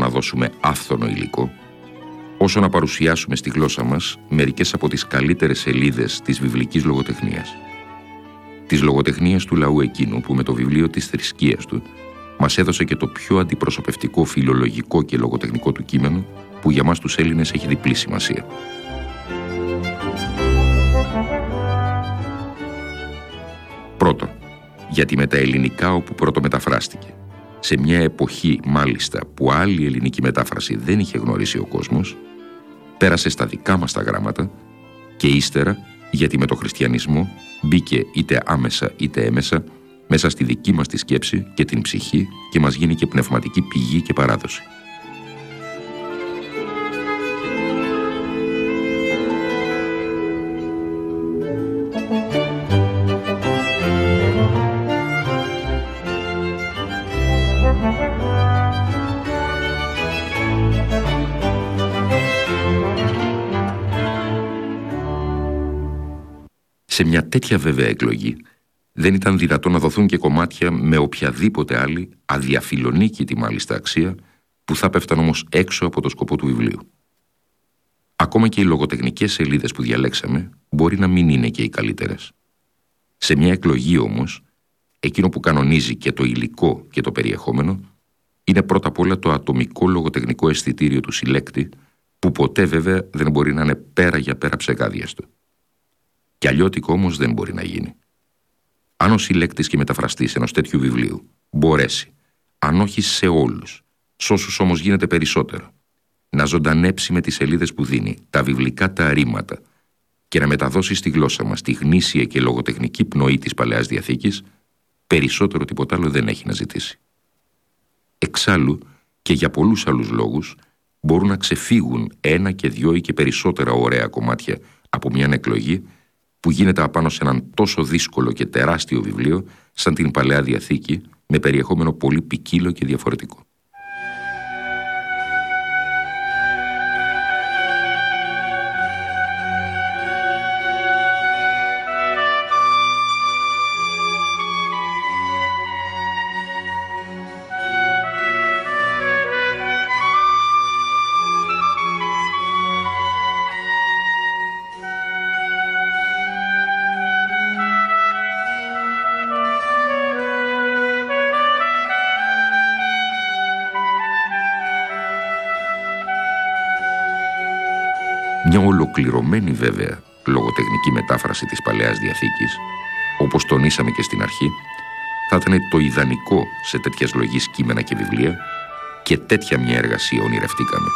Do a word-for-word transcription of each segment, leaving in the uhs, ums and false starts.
να δώσουμε άφθονο υλικό, όσο να παρουσιάσουμε στη γλώσσα μας μερικές από τις καλύτερες σελίδες της βιβλικής λογοτεχνίας. Της λογοτεχνίας του λαού εκείνου που με το βιβλίο της θρησκείας του μας έδωσε και το πιο αντιπροσωπευτικό φιλολογικό και λογοτεχνικό του κείμενο που για μας τους Έλληνες έχει διπλή σημασία. Πρώτον, γιατί με τα ελληνικά όπου πρώτο μεταφράστηκε, σε μια εποχή μάλιστα που άλλη ελληνική μετάφραση δεν είχε γνωρίσει ο κόσμος, πέρασε στα δικά μας τα γράμματα και ύστερα γιατί με το χριστιανισμό μπήκε είτε άμεσα είτε έμεσα μέσα στη δική μας τη σκέψη και την ψυχή και μας γίνει και πνευματική πηγή και παράδοση. Σε μια τέτοια βέβαια εκλογή δεν ήταν δυνατόν να δοθούν και κομμάτια με οποιαδήποτε άλλη αδιαφιλονίκητη μάλιστα αξία που θα πέφταν όμως έξω από το σκοπό του βιβλίου. Ακόμα και οι λογοτεχνικές σελίδες που διαλέξαμε μπορεί να μην είναι και οι καλύτερες. Σε μια εκλογή όμως, εκείνο που κανονίζει και το υλικό και το περιεχόμενο είναι πρώτα απ' όλα το ατομικό λογοτεχνικό αισθητήριο του συλλέκτη, που ποτέ βέβαια δεν μπορεί να είναι πέρα για πέρα ψεκάδιαστο. Κι αλλιώτικο όμως δεν μπορεί να γίνει. Αν ο συλλέκτης και μεταφραστής ενός τέτοιου βιβλίου μπορέσει, αν όχι σε όλους, σ' όσους όμως γίνεται περισσότερο, να ζωντανέψει με τις σελίδες που δίνει τα βιβλικά τα ρήματα και να μεταδώσει στη γλώσσα μας τη γνήσια και λογοτεχνική πνοή της Παλαιάς Διαθήκης, περισσότερο τίποτα άλλο δεν έχει να ζητήσει. Εξάλλου και για πολλούς άλλους λόγους μπορούν να ξεφύγουν ένα και δυο ή και περισσότερα ωραία κομμάτια από μια εκλογή που γίνεται απάνω σε έναν τόσο δύσκολο και τεράστιο βιβλίο σαν την Παλαιά Διαθήκη, με περιεχόμενο πολύ ποικίλο και διαφορετικό. Μια ολοκληρωμένη βέβαια λογοτεχνική μετάφραση της Παλαιάς Διαθήκης, όπως τονίσαμε και στην αρχή, θα ήταν το ιδανικό σε τέτοιας λογής κείμενα και βιβλία, και τέτοια μια εργασία ονειρευτήκαμε.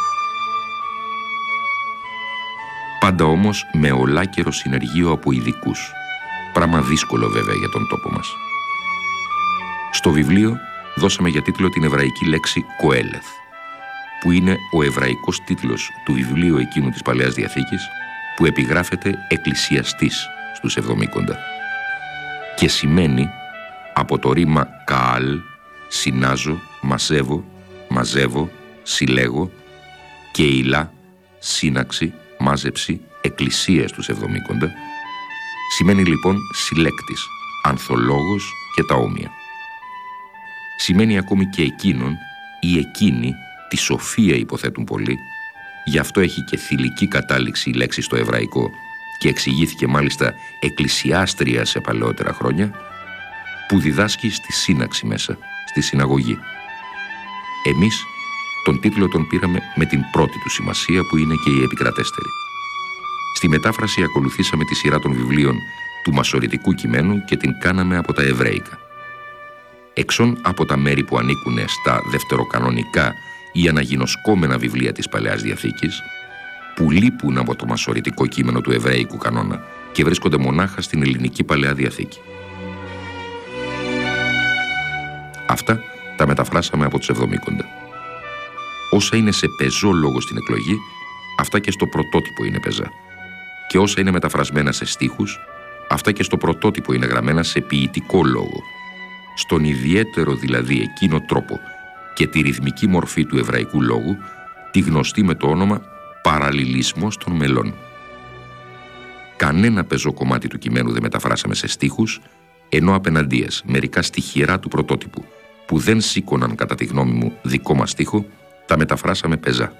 Πάντα όμως με ολάκερο συνεργείο από ειδικούς, πράγμα δύσκολο βέβαια για τον τόπο μας. Στο βιβλίο δώσαμε για τίτλο την εβραϊκή λέξη «κοέλεθ», που είναι ο εβραϊκός τίτλος του βιβλίου εκείνου της Παλαιάς Διαθήκης, που επιγράφεται εκκλησιαστής στους Εβδομήκοντα και σημαίνει από το ρήμα «καάλ», «συνάζω», «μαζεύω», «μαζεύω», «συλλέγω» και «ηλά», «σύναξη», «μάζεψη», «εκκλησία» στους Εβδομήκοντα, σημαίνει λοιπόν συλλέκτης, ανθολόγος και τα όμοια. Σημαίνει ακόμη και εκείνον ή εκείνη, τη σοφία υποθέτουν πολλοί, γι' αυτό έχει και θηλυκή κατάληξη η λέξη στο εβραϊκό και εξηγήθηκε μάλιστα εκκλησιάστρια σε παλαιότερα χρόνια, που διδάσκει στη σύναξη μέσα, στη συναγωγή. Εμείς τον τίτλο τον πήραμε με την πρώτη του σημασία, που είναι και η επικρατέστερη. Στη μετάφραση ακολουθήσαμε τη σειρά των βιβλίων του μασωρητικού κειμένου και την κάναμε από τα εβραίικα. Εξών από τα μέρη που ανήκουν στα δευτεροκανονικά ή αναγινωσκόμενα βιβλία της Παλαιάς Διαθήκης, που λείπουν από το μασωρητικό κείμενο του εβραϊκού κανόνα και βρίσκονται μονάχα στην ελληνική Παλαιά Διαθήκη. Αυτά τα μεταφράσαμε από τους Εβδομήκοντα. Όσα είναι σε πεζό λόγο στην εκλογή, αυτά και στο πρωτότυπο είναι πεζά. Και όσα είναι μεταφρασμένα σε στίχους, αυτά και στο πρωτότυπο είναι γραμμένα σε ποιητικό λόγο. Στον ιδιαίτερο δηλαδή εκείνο τρόπο και τη ρυθμική μορφή του εβραϊκού λόγου, τη γνωστή με το όνομα παραλληλισμός των μελών. Κανένα πεζό κομμάτι του κειμένου δεν μεταφράσαμε σε στίχους, ενώ απέναντίας μερικά στιχηρά του πρωτότυπου, που δεν σήκωναν κατά τη γνώμη μου δικό μας στίχο, Τα μεταφράσαμε πεζά.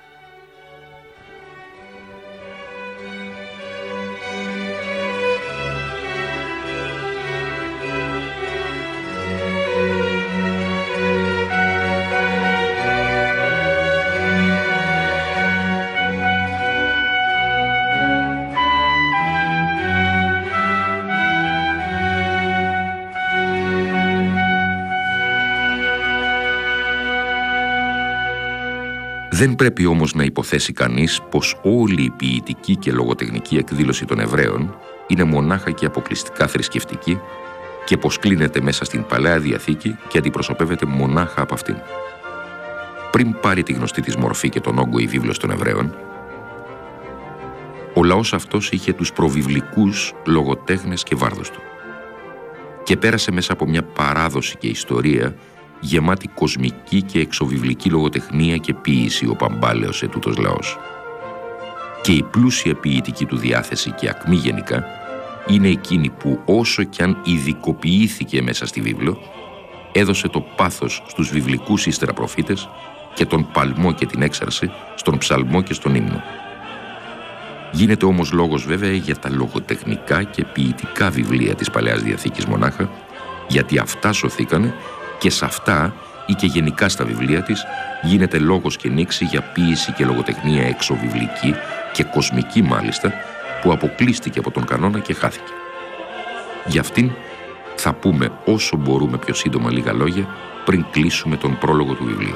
Δεν πρέπει όμως να υποθέσει κανείς πως όλη η ποιητική και λογοτεχνική εκδήλωση των Εβραίων είναι μονάχα και αποκλειστικά θρησκευτική και πως κλείνεται μέσα στην Παλαιά Διαθήκη και αντιπροσωπεύεται μονάχα από αυτήν. Πριν πάρει τη γνωστή της μορφή και τον όγκο η βίβλος των Εβραίων, ο λαός αυτός είχε τους προβιβλικούς λογοτέχνες και βάρδους του και πέρασε μέσα από μια παράδοση και ιστορία γεμάτη κοσμική και εξωβιβλική λογοτεχνία και ποίηση ο παμπάλαιος ετούτος λαός. Και η πλούσια ποιητική του διάθεση και ακμή γενικά είναι εκείνη που, όσο κι αν ειδικοποιήθηκε μέσα στη βίβλο, έδωσε το πάθος στους βιβλικούς ύστερα προφήτες και τον παλμό και την έξαρση στον ψαλμό και στον ύμνο. Γίνεται όμως λόγος βέβαια για τα λογοτεχνικά και ποιητικά βιβλία της Παλαιάς Διαθήκης μονάχα, γιατί αυτά σωθήκανε και σε αυτά ή και γενικά στα βιβλία της γίνεται λόγος και νήξη για ποίηση και λογοτεχνία εξωβιβλική και κοσμική μάλιστα, που αποκλείστηκε από τον κανόνα και χάθηκε. Γι' αυτήν θα πούμε όσο μπορούμε πιο σύντομα λίγα λόγια πριν κλείσουμε τον πρόλογο του βιβλίου.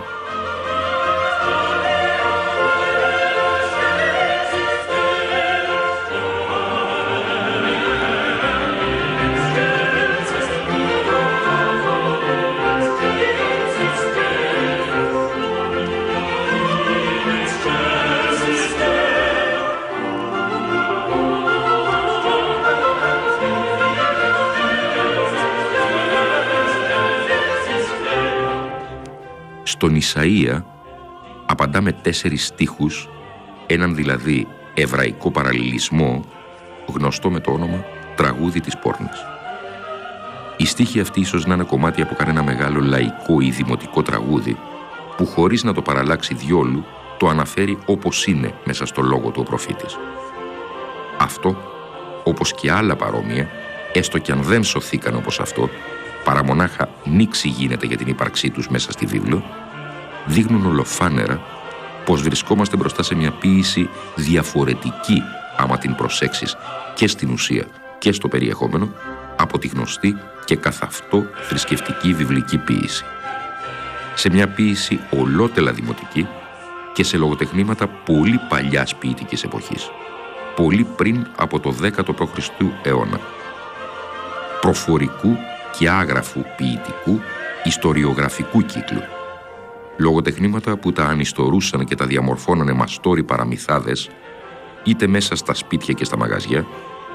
Στον Ισαΐα απαντάμε τέσσερις στίχους, έναν δηλαδή εβραϊκό παραλληλισμό γνωστό με το όνομα «Τραγούδι της Πόρνης». Η στίχη αυτή ίσως να είναι κομμάτι από κανένα μεγάλο λαϊκό ή δημοτικό τραγούδι που χωρίς να το παραλλάξει διόλου το αναφέρει όπως είναι μέσα στο λόγο του ο προφήτης. Αυτό, όπως και άλλα παρόμοια, έστω κι αν δεν σωθήκαν όπως αυτό, παρά μονάχα νήξη γίνεται για την ύπαρξή τους μέσα στη βίβλο, δείχνουν ολοφάνερα πως βρισκόμαστε μπροστά σε μια ποίηση διαφορετική, άμα την προσέξεις και στην ουσία και στο περιεχόμενο, από τη γνωστή και καθ' αυτό θρησκευτική βιβλική ποίηση. Σε μια ποίηση ολότελα δημοτική και σε λογοτεχνήματα πολύ παλιάς ποιητικής εποχής, πολύ πριν από το δέκατο π.Χ. αιώνα. Προφορικού και άγραφου ποιητικού ιστοριογραφικού κύκλου. Λογοτεχνήματα που τα ανιστορούσαν και τα διαμορφώνανε μαστόροι παραμυθάδες, είτε μέσα στα σπίτια και στα μαγαζιά,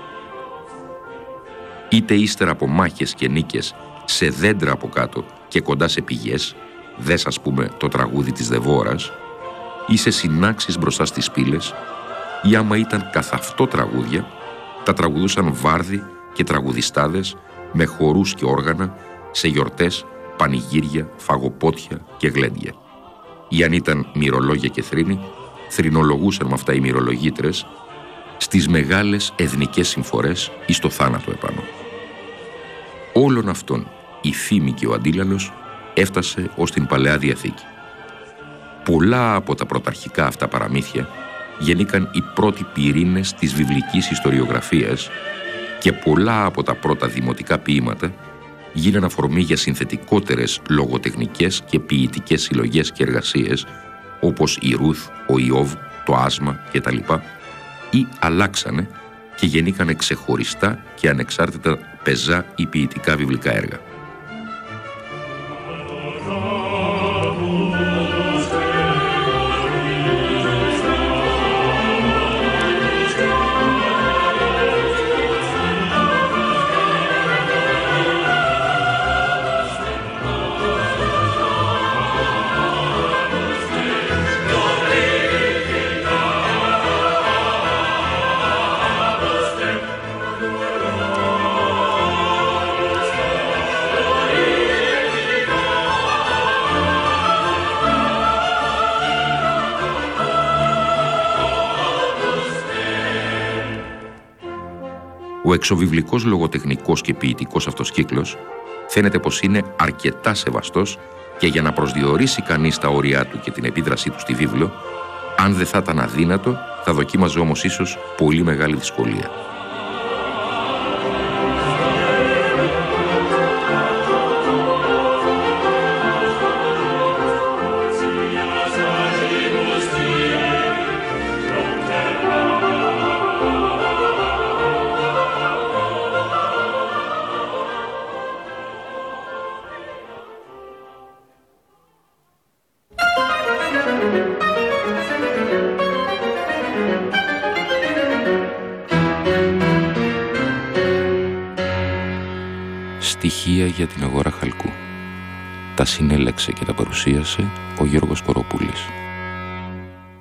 είτε ύστερα από μάχες και νίκες σε δέντρα από κάτω και κοντά σε πηγές, δες ας πούμε το τραγούδι της Δεβόρας, ή σε συνάξεις μπροστά στις πύλες, ή άμα ήταν καθ' αυτό τραγούδια, τα τραγουδούσαν βάρδοι και τραγουδιστάδες με χορούς και όργανα σε γιορτές, πανηγύρια, φαγοπότια και γλέντια. Ή αν ήταν μυρολόγια και θρήνη, θρηνολογούσαν με αυτά οι μυρολογήτρες στις μεγάλες εθνικές συμφορές ή στο θάνατο επάνω. Όλων αυτών η φήμη και ο αντίλαλος έφτασε ως την Παλαιά Διαθήκη. Πολλά από τα πρωταρχικά αυτά παραμύθια γεννήκαν οι πρώτοι πυρήνες της βιβλικής ιστοριογραφίας και πολλά από τα πρώτα δημοτικά ποίηματα γίνανε αφορμή για συνθετικότερες λογοτεχνικές και ποιητικές συλλογές και εργασίες, όπως η Ρούθ, ο Ιώβ, το Άσμα κτλ. Ή αλλάξανε και γεννήκανε ξεχωριστά και ανεξάρτητα πεζά ή ποιητικά βιβλικά έργα. Ο εξωβιβλικός λογοτεχνικός και ποιητικός αυτός κύκλος φαίνεται πως είναι αρκετά σεβαστός και για να προσδιορίσει κανείς τα όρια του και την επίδρασή του στη βίβλο, αν δεν θα ήταν αδύνατο, θα δοκίμαζε όμως ίσως πολύ μεγάλη δυσκολία. Στοιχεία για την αγορά χαλκού. Τα συνέλεξε και τα παρουσίασε ο Γιώργος Κοροπούλης.